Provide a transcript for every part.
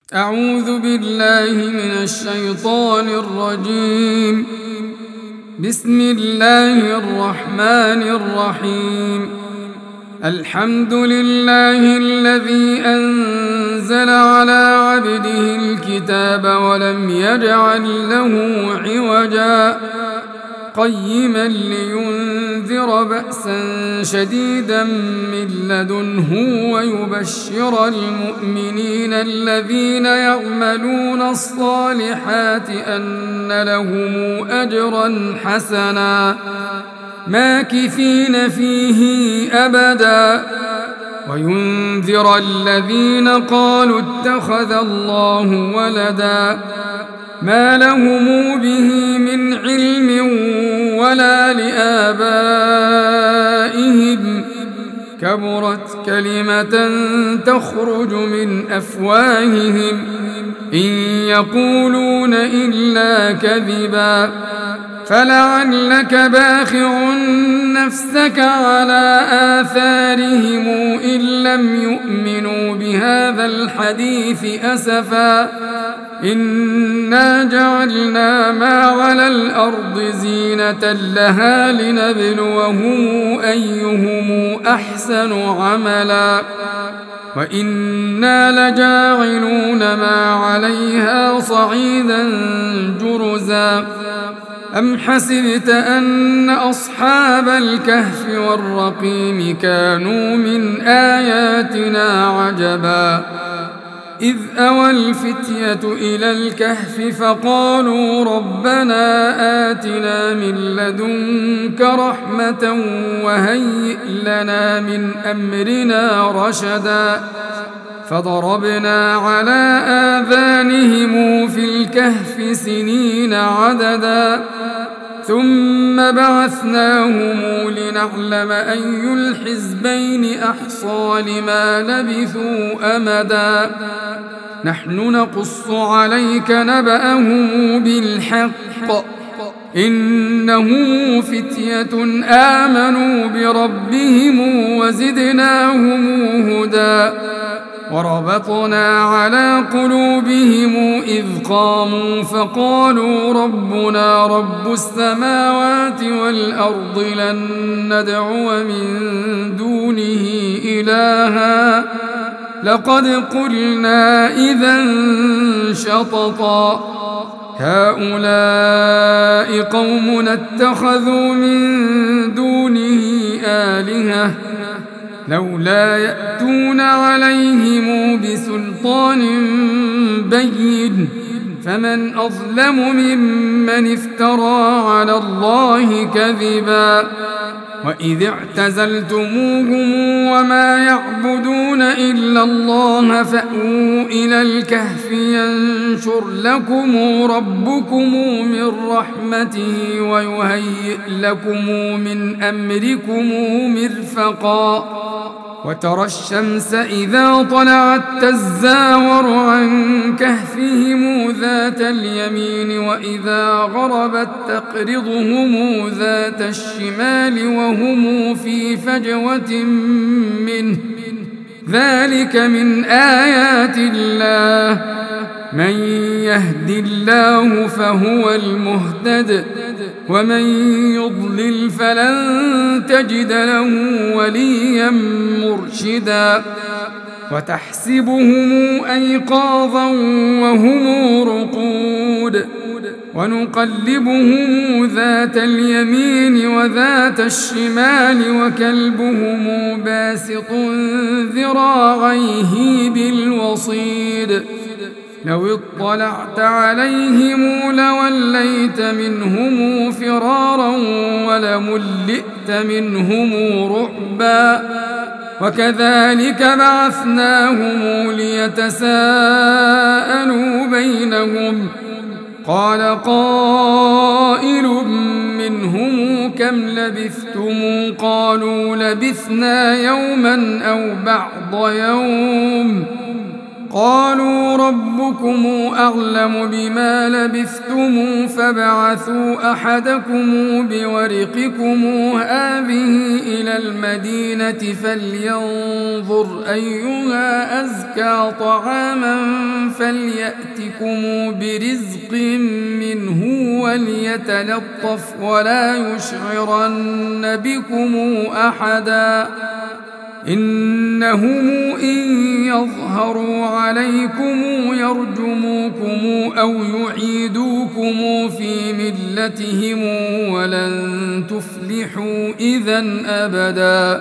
أعوذ بالله من الشيطان الرجيم. بسم الله الرحمن الرحيم. الحمد لله الذي أنزل على عبده الكتاب ولم يجعل له عوجا قيما لينذر بأسا شديدا من لدنه ويبشر المؤمنين الذين يعملون الصالحات أن لهم أجرا حسنا ماكثين فيه أبدا وينذر الذين قالوا اتخذ الله ولدا ما لهم به من علم ولا لآبائهم كبرت كلمة تخرج من أفواههم إن يقولون إلا كذبا فلعلك باخع نفسك على آثارهم إن لم يؤمنوا بهذا الحديث أسفا إنا جعلنا ما على الأرض زينة لها لنبلوهم أيهم أحسن عملا وإنا لجاعلون ما عليها صعيدا جرزا أم حسبت أن أصحاب الكهف والرقيم كانوا من آياتنا عجبا إذ أوى الفتية إلى الكهف فقالوا ربنا آتنا من لدنك رحمة وهيئ لنا من أمرنا رشدا فضربنا على آذانهم في الكهف سنين عددا ثم بعثناهم لنعلم أي الحزبين أحصى لما لبثوا أمدا نحن نقص عليك نبأهم بالحق إنهم فتية آمنوا بربهم وزدناهم هدى وربطنا على قلوبهم إذ قاموا فقالوا ربنا رب السماوات والأرض لن ندعو من دونه إلها لقد قلنا إذا شططا هؤلاء قوم اتخذوا من دونه آلهة لولا يأتون عليهم بسلطان بين فمن أظلم ممن افترى على الله كذبا وإذ اعتزلتموهم وما يعبدون إلا الله فأووا إلى الكهف ينشر لكم ربكم من رحمته ويهيئ لكم من أمركم مرفقا وترى الشمس إذا طلعت تزاور عن كهفهم ذات اليمين وإذا غربت تقرضهم ذات الشمال وهم في فجوة منه ذلك من آيات الله من يهد الله فهو المهتد ومن يضلل فلن تجد له وليا مرشدا وتحسبهم أيقاظا وهم رقود ونقلبهم ذات اليمين وذات الشمال وكلبهم باسط ذراعيه بالوصيد لو اطلعت عليهم لوليت منهم فرارا ولملئت منهم رعبا وكذلك بعثناهم ليتساءلوا بينهم قال قائل منهم كم لبثتم قالوا لبثنا يوما أو بعض يوم قالوا ربكم أعلم بما لبثتم فابعثوا أحدكم بورقكم هذه إلى المدينة فلينظر أيها أزكى طعاما فليأتكم برزق منه وليتلطف ولا يشعرن بكم أحدا إنهم إن يظهروا عليكم يرجموكم أو يعيدوكم في ملتهم ولن تفلحوا إذا أبدا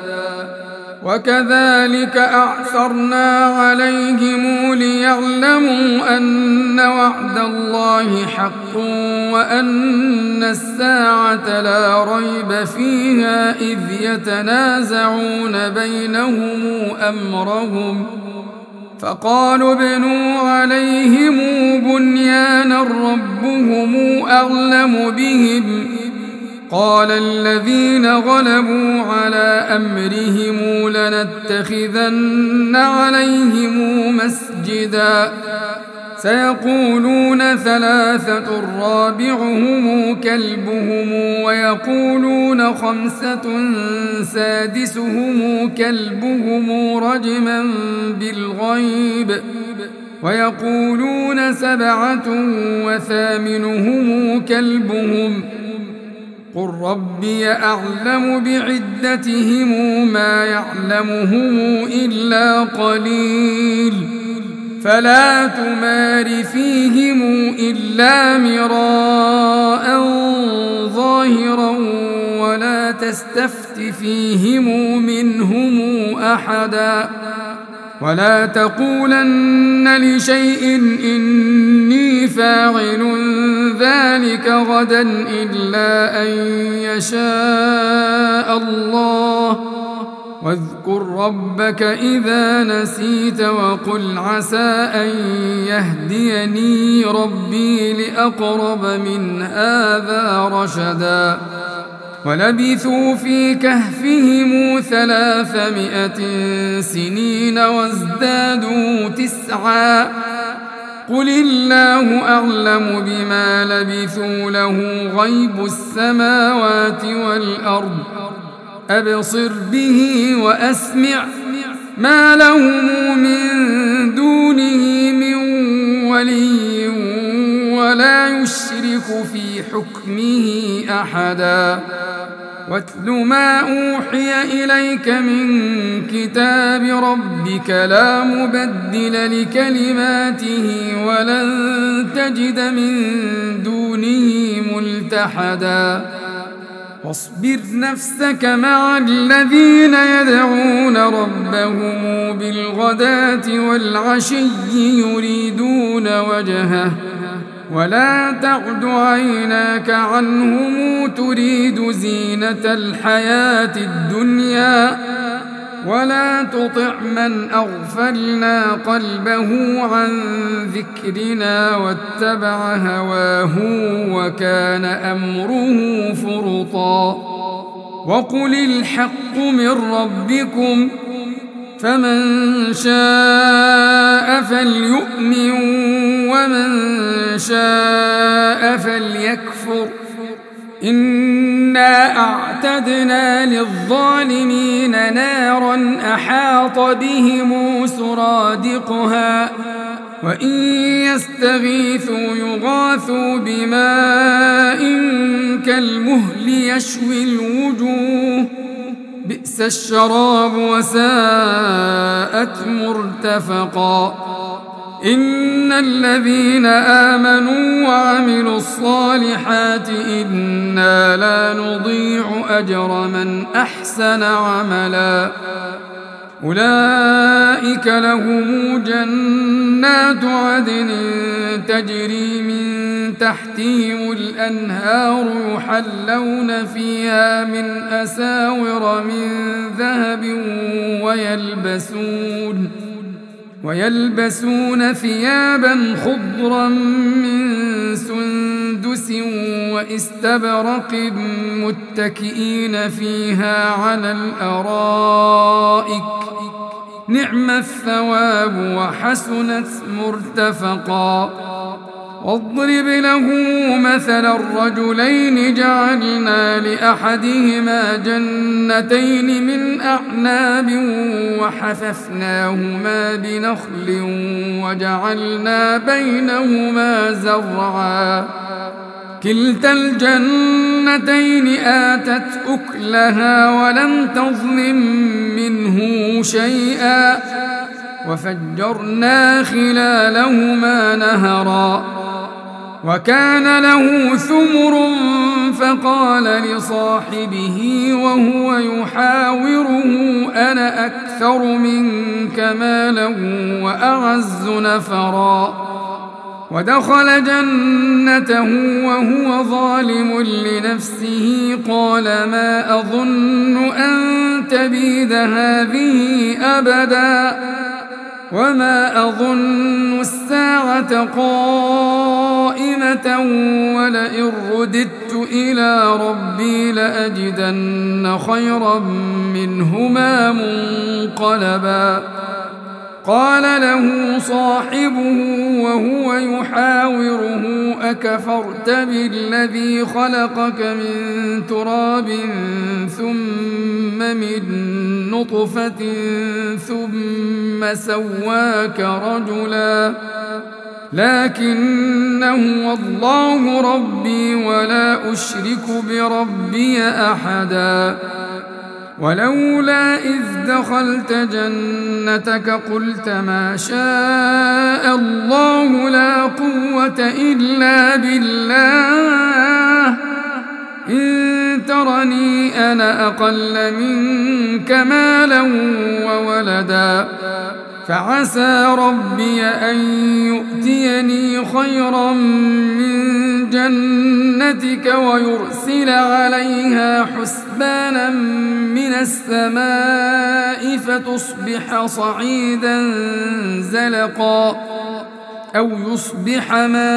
وكذلك أعثرنا عليهم ليعلموا أن وعد الله حق وأن الساعة لا ريب فيها إذ يتنازعون بينهم أمرهم فقالوا ابنوا عليهم بنيانا ربهم أعلم بهم قال الذين غلبوا على أمرهم لنتخذن عليهم مسجدا سيقولون ثلاثة رابعهم كلبهم ويقولون خمسة سادسهم كلبهم رجما بالغيب ويقولون سبعة وثامنهم كلبهم قل ربي أعلم بعدتهم ما يعلمهم إلا قليل فلا تمار فيهم إلا مراء ظاهرا ولا تستفت فيهم منهم أحدا ولا تقولن لشيء إني فاعل ذلك غدا إلا أن يشاء الله واذكر ربك إذا نسيت وقل عسى أن يهديني ربي لأقرب من هذا رشدا ولبثوا في كهفهم 300 سنين وازدادوا 9 قل الله أعلم بما لبثوا له غيب السماوات والأرض أبصر به وأسمع ما لهم من دونه من ولي ولا يشرك في حكمه أحدا واتل ما أوحي إليك من كتاب ربك لا مبدل لكلماته ولن تجد من دونه ملتحدا واصبر نفسك مع الذين يدعون ربهم بالغداة والعشي يريدون وجهه ولا تعد عيناك عنهم تريد زينة الحياة الدنيا ولا تطع من أغفلنا قلبه عن ذكرنا واتبع هواه وكان أمره فرطا وقل الحق من ربكم فمن شاء فليؤمن ومن شاء فليكفر إنا أعتدنا للظالمين نارا أحاط بهم سرادقها وإن يستغيثوا يغاثوا بماء كالمهل يشوي الوجوه بئس الشراب وساءت مرتفقا إن الذين آمنوا وعملوا الصالحات إنا لا نضيع أجر من أحسن عملا أولئك لهم جنات عدن تجري من تحتهم الأنهار يحلون فيها من أساور من ذهب ويلبسون ثيابا خضرا من سندس واستبرق متكئين فيها على الأرائك نعم الثواب وحسنت مرتفقا. واضرب له مثل الرجلين جعلنا لأحدهما جنتين من أعناب وحففناهما بنخل وجعلنا بينهما زرعا كلتا الجنتين آتت أكلها ولم تظلم منه شيئا وفجرنا خلالهما نهرا وكان له ثمر فقال لصاحبه وهو يحاوره أنا أكثر منك مالا وأعز نفرا ودخل جنته وهو ظالم لنفسه قال ما أظن أن تبيد هذه أبدا وما أظن الساعة قائمة ولئن رددت إلى ربي لأجدن خيرا منهما منقلبا. قال له صاحبه وهو يحاوره أكفرت بالذي خلقك من تراب ثم من نطفة ثم سواك رجلا لكن هو الله ربي ولا أشرك بربي أحدا. ولولا إذ دخلت جنتك قلت ما شاء الله لا قوة إلا بالله إن ترني أنا أقل منك مالا وولدا فعسى ربي أن يؤتيني خيرا من جنتك ويرسل عليها حسبانا من السماء فتصبح صعيدا زلقا أو يصبح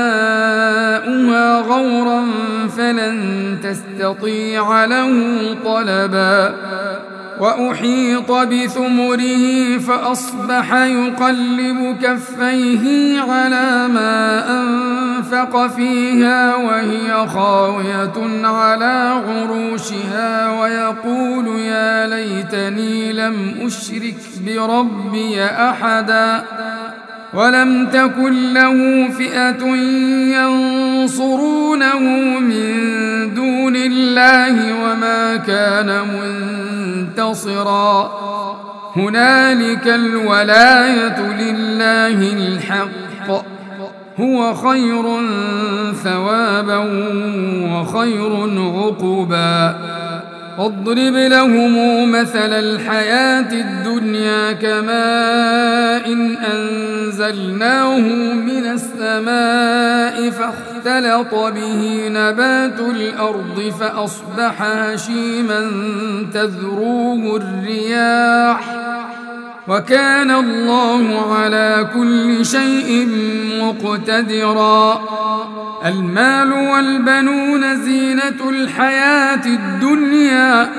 ماؤها غورا فلن تستطيع له طلبا. وأحيط بثمره فأصبح يقلب كفيه على ما أنفق فيها وهي خاوية على عروشها ويقول يا ليتني لم أشرك بربي أحدا ولم تكن له فئة ينصرونه من دون الله وما كان منتصرا. هنالك الولاية لله الحق هو خير ثوابا وخير عقبا. واضرب لهم مثل الحياة الدنيا كماء أنزلناه من السماء فاختلط به نبات الأرض فأصبح هشيما تذروه الرياح وكان الله على كل شيء مقتدرا. المال والبنون زينة الحياة الدنيا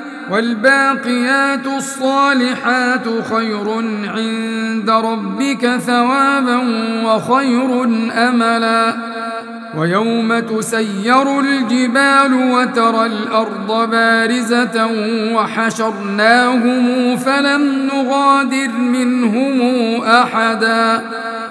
والباقيات الصالحات خير عند ربك ثوابا وخير أملا. ويوم تسير الجبال وترى الأرض بارزة وحشرناهم فلم نغادر منهم أحدا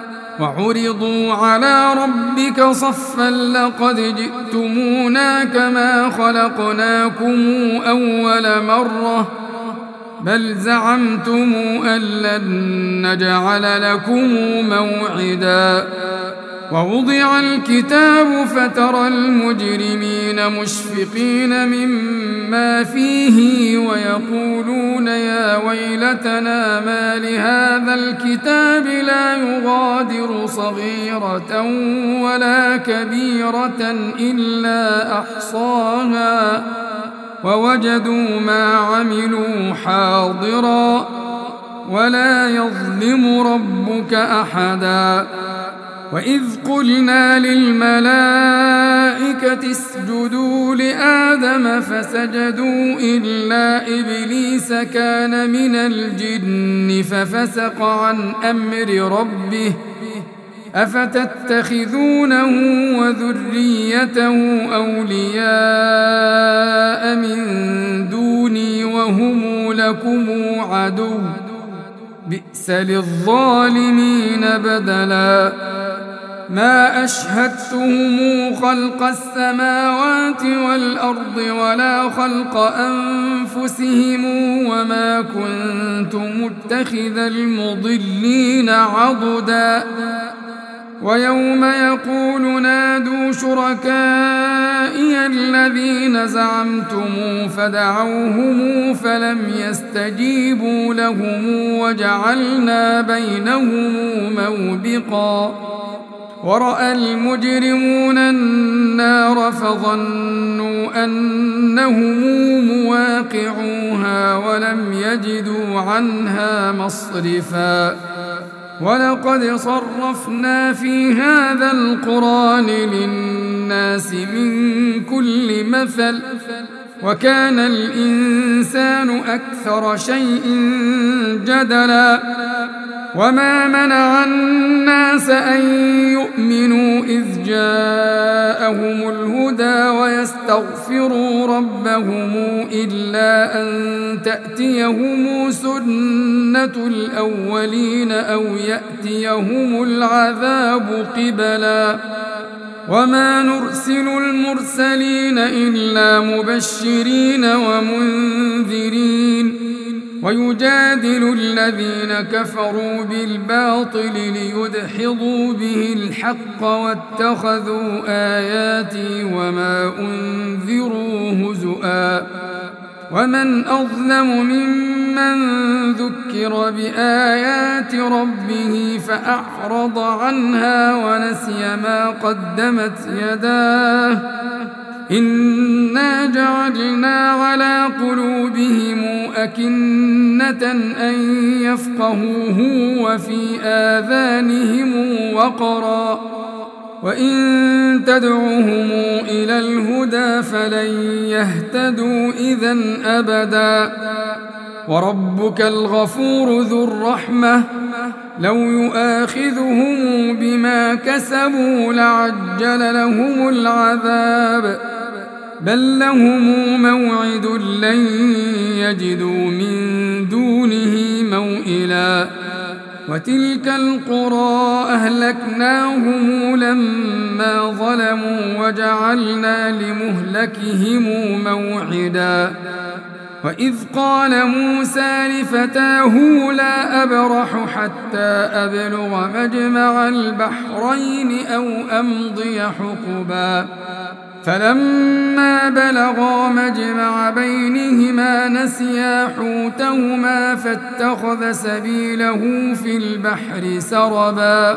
وعرضوا على ربك صفا لقد جئتمونا كما خلقناكم أول مرة بل زعمتم أن لن نجعل لكم موعدا. ووضع الكتاب فترى المجرمين مشفقين مما فيه ويقولون يا ويلتنا ما لهذا الكتاب لا يغادر صغيرة ولا كبيرة إلا أحصاها ووجدوا ما عملوا حاضرا ولا يظلم ربك أحدا. وإذ قلنا للملائكة الملائكة اسجدوا لآدم فسجدوا إلا إبليس كان من الجن ففسق عن أمر ربه أفتتخذونه وذريته أولياء من دوني وهم لكم عدو بئس للظالمين بدلا ما أشهدتهم خلق السماوات والأرض ولا خلق أنفسهم وما كنت متخذ المضلين عضدا ويوم يقول نادوا شركائي الذين زعمتم فدعوهم فلم يستجيبوا لهم وجعلنا بينهم موبقا ورأى المجرمون النار فظنوا أنهم مواقعوها ولم يجدوا عنها مصرفا ولقد صرفنا في هذا القرآن للناس من كل مثل وكان الإنسان أكثر شيء جدلا وما منع الناس أن يؤمنوا إذ جاءهم الهدى ويستغفروا ربهم إلا أن تأتيهم سنة الأولين أو يأتيهم العذاب قبلا وما نرسل المرسلين إلا مبشرين ومنذرين ويجادل الذين كفروا بالباطل ليدحضوا به الحق واتخذوا آياتي وما أنذروا هزؤا ومن أظلم ممن ذكر بآيات ربه فأعرض عنها ونسي ما قدمت يداه إنا جعلنا على قلوبهم أكنة أن يفقهوه وفي آذانهم وقرا وإن تدعوهم إلى الهدى فلن يهتدوا إذن أبدا وربك الغفور ذو الرحمة لو يؤاخذهم بما كسبوا لعجل لهم العذاب بل لهم موعد لن يجدوا من دونه موئلا وتلك القرى أهلكناهم لما ظلموا وجعلنا لمهلكهم موعدا وإذ قال موسى لفتاه لا أبرح حتى أبلغ مجمع البحرين أو أمضي حقبا فلما بلغا مجمع بينهما نسيا حوتهما فاتخذ سبيله في البحر سربا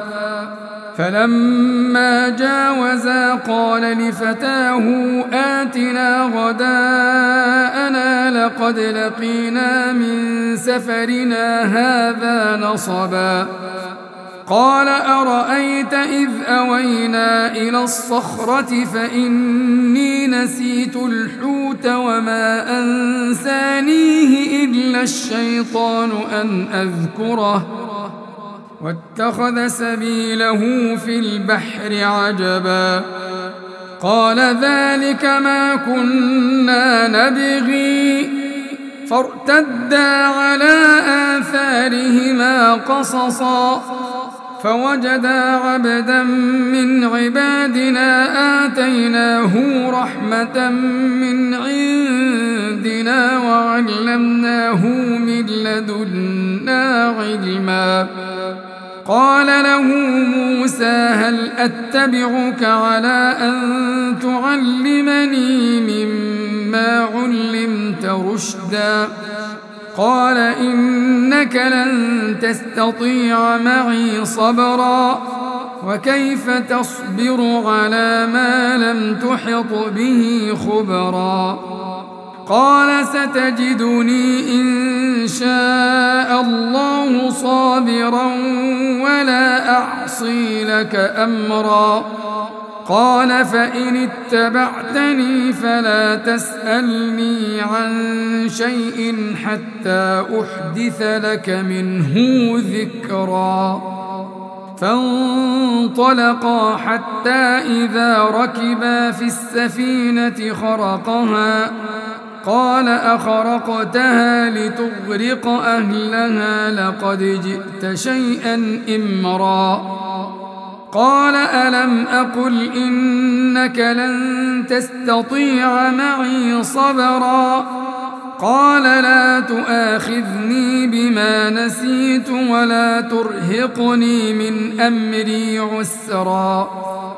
فلما جاوزا قال لفتاه آتنا غداءنا لقد لقينا من سفرنا هذا نصبا قال أرأيت إذ أوينا إلى الصخرة فإني نسيت الحوت وما أنسانيه إلا الشيطان أن أذكره واتخذ سبيله في البحر عجبا قال ذلك ما كنا نبغي فارتدا على آثارهما قصصا فوجدا عبدا من عبادنا آتيناه رحمة من عندنا وعلمناه من لدنا علما قال له موسى هل أتبعك على أن تعلمني مما علمت رشدا قال إنك لن تستطيع معي صبرا وكيف تصبر على ما لم تحط به خبرا قال ستجدني إن شاء الله صابرا ولا أعصي لك أمرا قال فإن اتبعتني فلا تسألني عن شيء حتى أحدث لك منه ذكرا فانطلقا حتى إذا ركبا في السفينة خرقها قال أخرقتها لتغرق أهلها لقد جئت شيئا إمرا قال ألم أقل إنك لن تستطيع معي صبرا قال لا تؤاخذني بما نسيت ولا ترهقني من أمري عسرا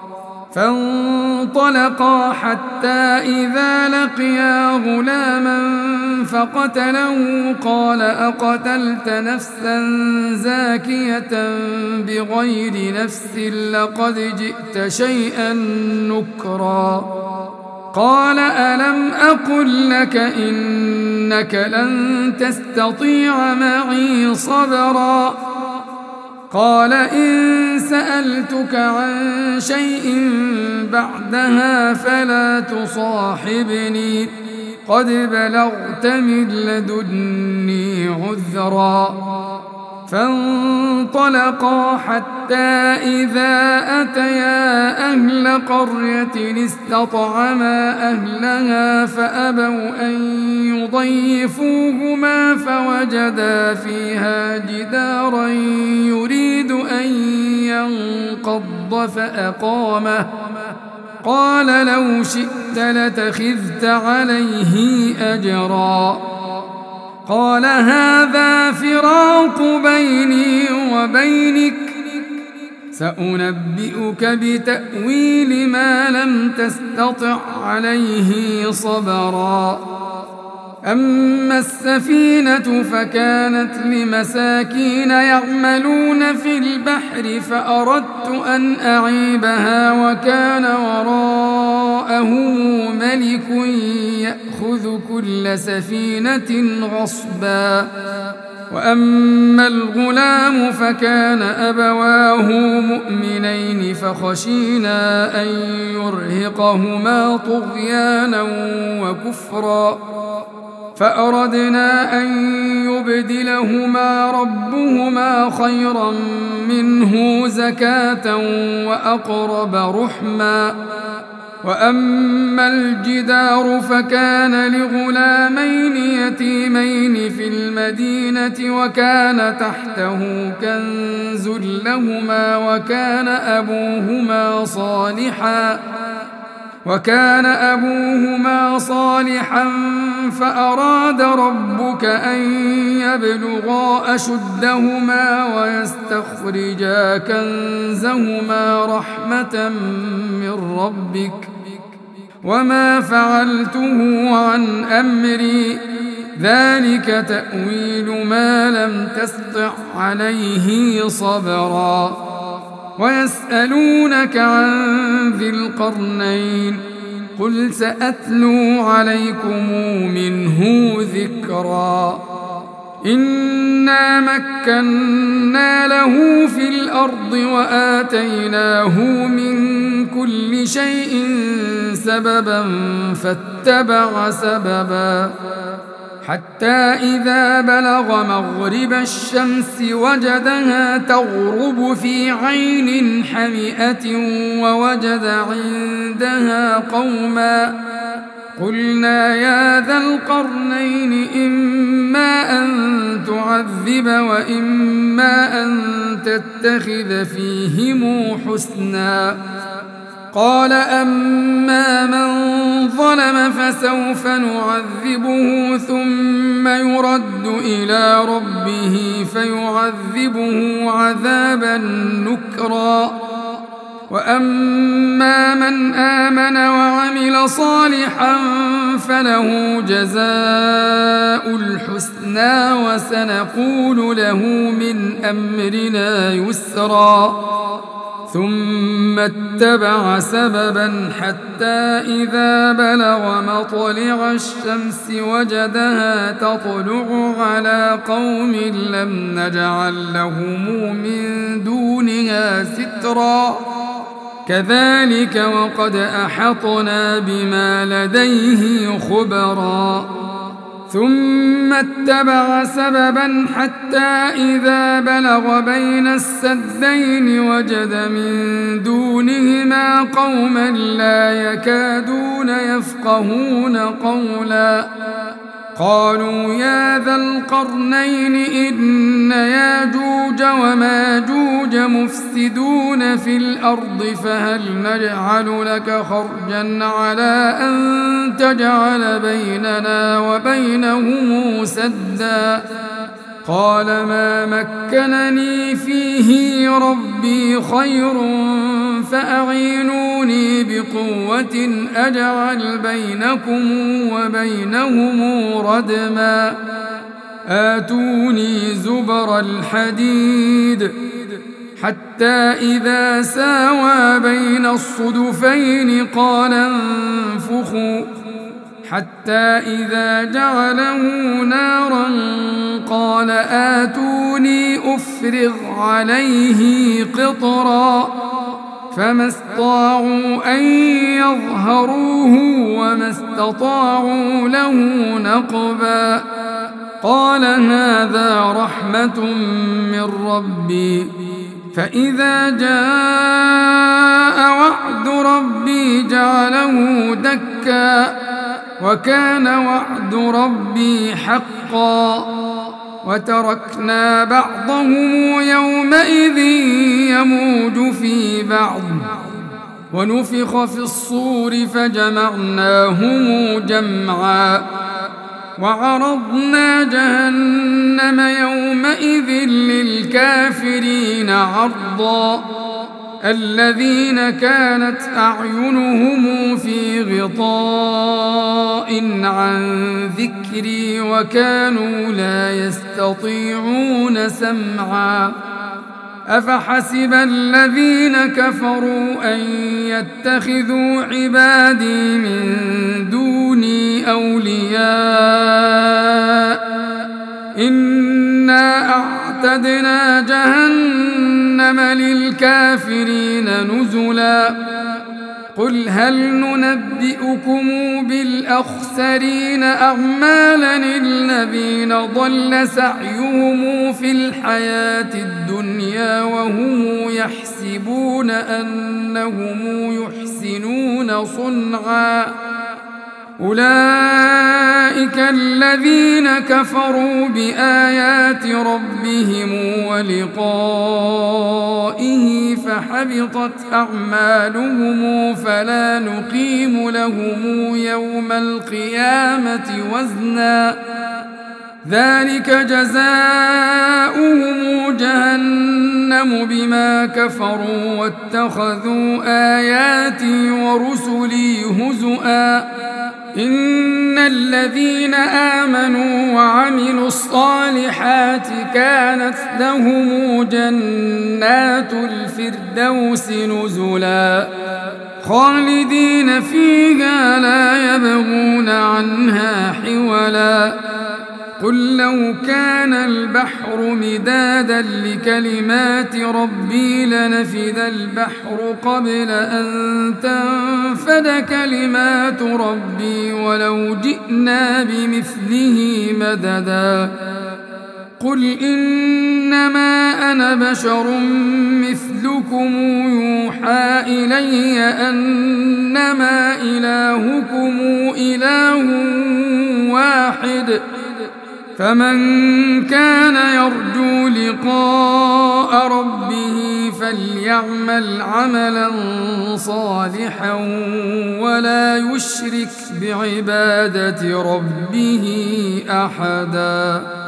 فانطلقا حتى إذا لقيا غلاما فقتله قال أقتلت نفسا زاكية بغير نفس لقد جئت شيئا نكرا قال ألم أقل لك إنك لن تستطيع معي صبرا قال إن سألتك عن شيء بعدها فلا تصاحبني قد بلغت من لدني عذرا فانطلقا حتى إذا أتيا أهل قرية استطعما أهلها فأبوا أن يضيفوهما فوجدا فيها جدارا يريد أن ينقض فأقامه قال لو شئت لتخذت عليه أجرا قال هذا فراق بيني وبينك سأنبئك بتأويل ما لم تستطع عليه صبرا أما السفينة فكانت لمساكين يعملون في البحر فأردت أن أعيبها وكان وراءه ملك يأخذ كل سفينة غصبا وأما الغلام فكان أبواه مؤمنين فخشينا أن يرهقهما طغيانا وكفرا فأردنا أن يبدلهما ربهما خيرا منه زكاة وأقرب رحما وأما الجدار فكان لغلامين يتيمين في المدينة وكان تحته كنز لهما وكان أبوهما صالحا فأراد ربك أن يبلغا أشدهما ويستخرجا كنزهما رحمة من ربك وما فعلته عن أمري ذلك تأويل ما لم تسطع عليه صبرا ويسألونك عن ذي القرنين قل سأتلو عليكم منه ذكرا إنا مكنا له في الأرض وآتيناه من كل شيء سببا فاتبع سببا حتى إذا بلغ مغرب الشمس وجدها تغرب في عين حمئة ووجد عندها قوما قلنا يا ذا القرنين إما أن تعذب وإما أن تتخذ فيهم حسنا قال أما من ظلم فسوف نعذبه ثم يرد إلى ربه فيعذبه عذابا نكرا وأما من آمن وعمل صالحا فله جزاء الحسنى وسنقول له من أمرنا يسرا ثم اتبع سببا حتى إذا بلغ مطلع الشمس وجدها تطلع على قوم لم نجعل لهم من دونها سترا كذلك وقد أحطنا بما لديه خبرا ثم اتبع سببا حتى إذا بلغ بين السدين وجد من دونهما قوما لا يكادون يفقهون قولا قالوا يا ذا القرنين إن ياجوج وماجوج مفسدون في الأرض فهل نجعل لك خرجا على أن تجعل بيننا وبينهم سدا قال ما مكنني فيه ربي خير فأعينوني بقوة أجعل بينكم وبينهم ردما آتوني زبر الحديد حتى إذا ساوى بين الصدفين قال انفخوا حتى إذا جعله نارا قال آتوني أفرغ عليه قطرا فما استطاعوا أن يظهروه وما استطاعوا له نقبا قال هذا رحمة من ربي فإذا جاء وعد ربي جعله دكا وكان وعد ربي حقا وتركنا بعضهم يومئذ يموج في بعض ونفخ في الصور فجمعناهم جمعا وعرضنا جهنم يومئذ للكافرين عرضا الذين كانت أعينهم في غطاء عن ذكري وكانوا لا يستطيعون سمعا أفحسب الذين كفروا أن يتخذوا عبادي من دوني أولياء إنا أعتدنا جهنم للكافرين نزلا قل هل ننبئكم بالأخسرين أعمالا الذين ضل سعيهم في الحياة الدنيا وهم يحسبون أنهم يحسنون صنعا أولئك الذين كفروا بآيات ربهم ولقائه فحبطت أعمالهم فلا نقيم لهم يوم القيامة وزنا ذلك جزاؤهم جهنم بما كفروا واتخذوا آياتي ورسلي هزؤا إن الذين آمنوا وعملوا الصالحات كانت لهم جنات الفردوس نزلا خالدين فيها لا يبغون عنها حولا قل لو كان البحر مدادا لكلمات ربي لنفد البحر قبل أن تنفد كلمات ربي ولو جئنا بمثله مددا قل إنما أنا بشر مثلكم يوحى إلي أنما إلهكم إله واحد فمن كان يرجو لقاء ربه فليعمل عملا صالحا ولا يشرك بعبادة ربه أحدا.